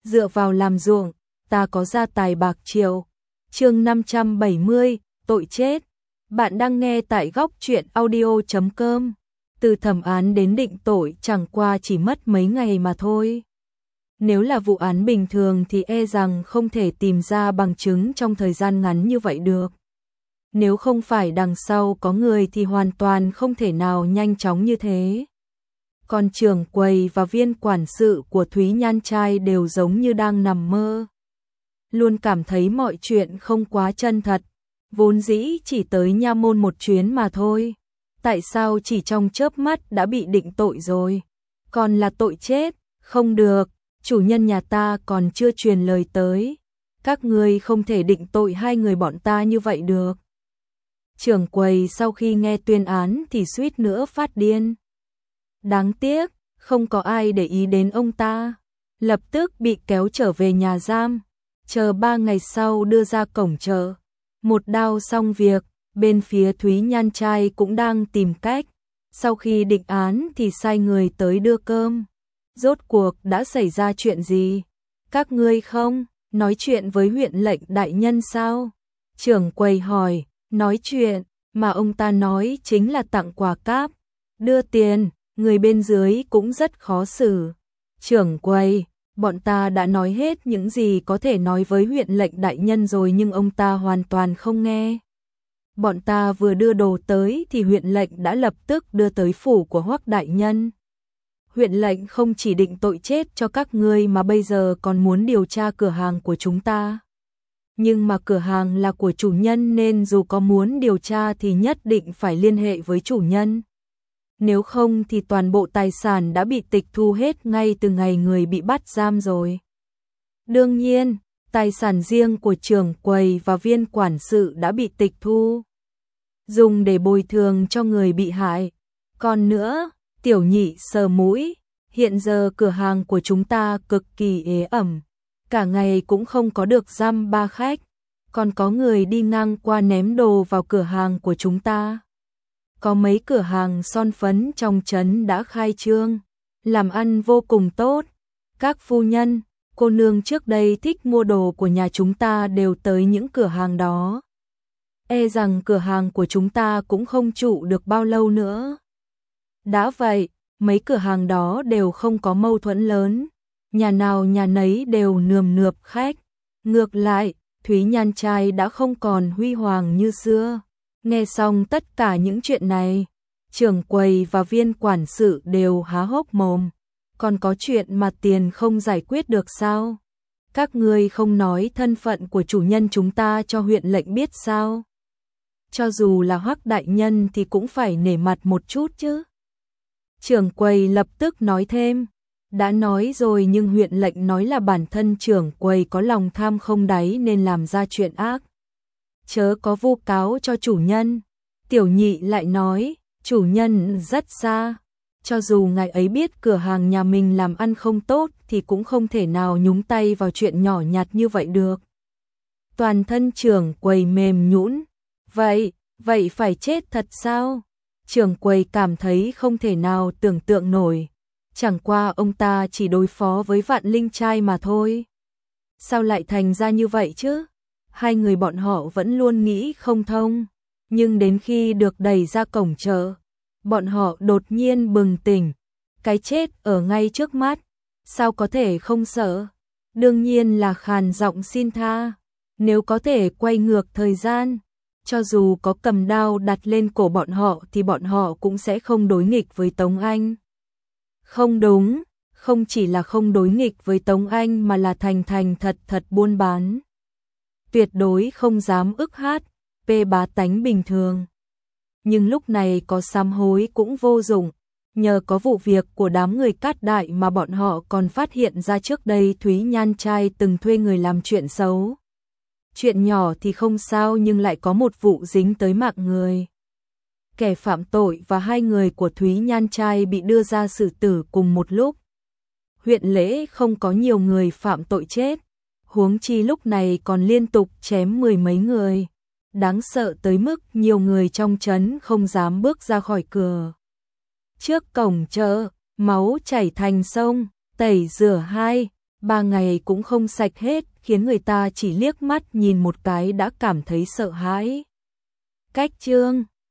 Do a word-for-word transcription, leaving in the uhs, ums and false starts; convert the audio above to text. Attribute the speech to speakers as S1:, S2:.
S1: dựa vào làm ruộng, ta có gia tài bạc triệu. Chương năm trăm bảy mươi, tội chết. Bạn đang nghe tại góc truyện audio chấm com. Từ thẩm án đến định tội chẳng qua chỉ mất mấy ngày mà thôi. Nếu là vụ án bình thường thì e rằng không thể tìm ra bằng chứng trong thời gian ngắn như vậy được. Nếu không phải đằng sau có người thì hoàn toàn không thể nào nhanh chóng như thế. Còn trưởng quầy và viên quản sự của Thúy Nhan trai đều giống như đang nằm mơ. Luôn cảm thấy mọi chuyện không quá chân thật, vốn dĩ chỉ tới nha môn một chuyến mà thôi. Tại sao chỉ trong chớp mắt đã bị định tội rồi? Còn là tội chết, không được, chủ nhân nhà ta còn chưa truyền lời tới. Các ngươi không thể định tội hai người bọn ta như vậy được. Trưởng quầy sau khi nghe tuyên án thì suýt nữa phát điên. Đáng tiếc, không có ai để ý đến ông ta. Lập tức bị kéo trở về nhà giam. Chờ ba ngày sau đưa ra cổng chợ. Một đao xong việc, bên phía Thúy Nhan trai cũng đang tìm cách. Sau khi định án thì sai người tới đưa cơm. Rốt cuộc đã xảy ra chuyện gì? Các ngươi không nói chuyện với huyện lệnh đại nhân sao? Trưởng quầy hỏi. Nói chuyện, mà ông ta nói chính là tặng quà cáp. Đưa tiền, người bên dưới cũng rất khó xử. Trưởng quầy, bọn ta đã nói hết những gì có thể nói với huyện lệnh đại nhân rồi nhưng ông ta hoàn toàn không nghe. Bọn ta vừa đưa đồ tới thì huyện lệnh đã lập tức đưa tới phủ của Hoắc đại nhân. Huyện lệnh không chỉ định tội chết cho các ngươi mà bây giờ còn muốn điều tra cửa hàng của chúng ta. Nhưng mà cửa hàng là của chủ nhân nên dù có muốn điều tra thì nhất định phải liên hệ với chủ nhân. Nếu không thì toàn bộ tài sản đã bị tịch thu hết ngay từ ngày người bị bắt giam rồi. Đương nhiên, tài sản riêng của trưởng quầy và viên quản sự đã bị tịch thu, dùng để bồi thường cho người bị hại. Còn nữa, tiểu nhị sờ mũi, hiện giờ cửa hàng của chúng ta cực kỳ ế ẩm. Cả ngày cũng không có được dăm ba khách, còn có người đi ngang qua ném đồ vào cửa hàng của chúng ta. Có mấy cửa hàng son phấn trong trấn đã khai trương, làm ăn vô cùng tốt. Các phu nhân, cô nương trước đây thích mua đồ của nhà chúng ta đều tới những cửa hàng đó. E rằng cửa hàng của chúng ta cũng không trụ được bao lâu nữa. Đã vậy, mấy cửa hàng đó đều không có mâu thuẫn lớn. Nhà nào nhà nấy đều nườm nượp khách. Ngược lại, Thúy Nhan trai đã không còn huy hoàng như xưa. Nghe xong tất cả những chuyện này, trưởng quầy và viên quản sự đều há hốc mồm. Còn có chuyện mà tiền không giải quyết được sao? Các ngươi không nói thân phận của chủ nhân chúng ta cho huyện lệnh biết sao? Cho dù là Hoắc đại nhân thì cũng phải nể mặt một chút chứ. Trưởng quầy lập tức nói thêm. Đã nói rồi nhưng huyện lệnh nói là bản thân trưởng quầy có lòng tham không đáy nên làm ra chuyện ác. Chớ có vu cáo cho chủ nhân. Tiểu nhị lại nói, chủ nhân rất xa. Cho dù ngài ấy biết cửa hàng nhà mình làm ăn không tốt thì cũng không thể nào nhúng tay vào chuyện nhỏ nhặt như vậy được. Toàn thân trưởng quầy mềm nhũn. Vậy, vậy phải chết thật sao? Trưởng quầy cảm thấy không thể nào tưởng tượng nổi. Chẳng qua ông ta chỉ đối phó với Vạn Linh trai mà thôi. Sao lại thành ra như vậy chứ? Hai người bọn họ vẫn luôn nghĩ không thông. Nhưng đến khi được đẩy ra cổng chợ, bọn họ đột nhiên bừng tỉnh. Cái chết ở ngay trước mắt. Sao có thể không sợ? Đương nhiên là khàn giọng xin tha. Nếu có thể quay ngược thời gian, cho dù có cầm đao đặt lên cổ bọn họ thì bọn họ cũng sẽ không đối nghịch với Tống Anh. Không đúng, không chỉ là không đối nghịch với Tống Anh mà là thành thành thật thật buôn bán. Tuyệt đối không dám ức hát, pê bá tánh bình thường. Nhưng lúc này có sám hối cũng vô dụng, nhờ có vụ việc của đám người Cát Đại mà bọn họ còn phát hiện ra trước đây Thúy Nhan trai từng thuê người làm chuyện xấu. Chuyện nhỏ thì không sao nhưng lại có một vụ dính tới mạng người. Kẻ phạm tội và hai người của Thúy Nhan trai bị đưa ra xử tử cùng một lúc. Huyện lễ không có nhiều người phạm tội chết, huống chi lúc này còn liên tục chém mười mấy người. Đáng sợ tới mức nhiều người trong trấn không dám bước ra khỏi cửa. Trước cổng chợ, máu chảy thành sông, tẩy rửa hai, ba ngày cũng không sạch hết, khiến người ta chỉ liếc mắt nhìn một cái đã cảm thấy sợ hãi. Cách chương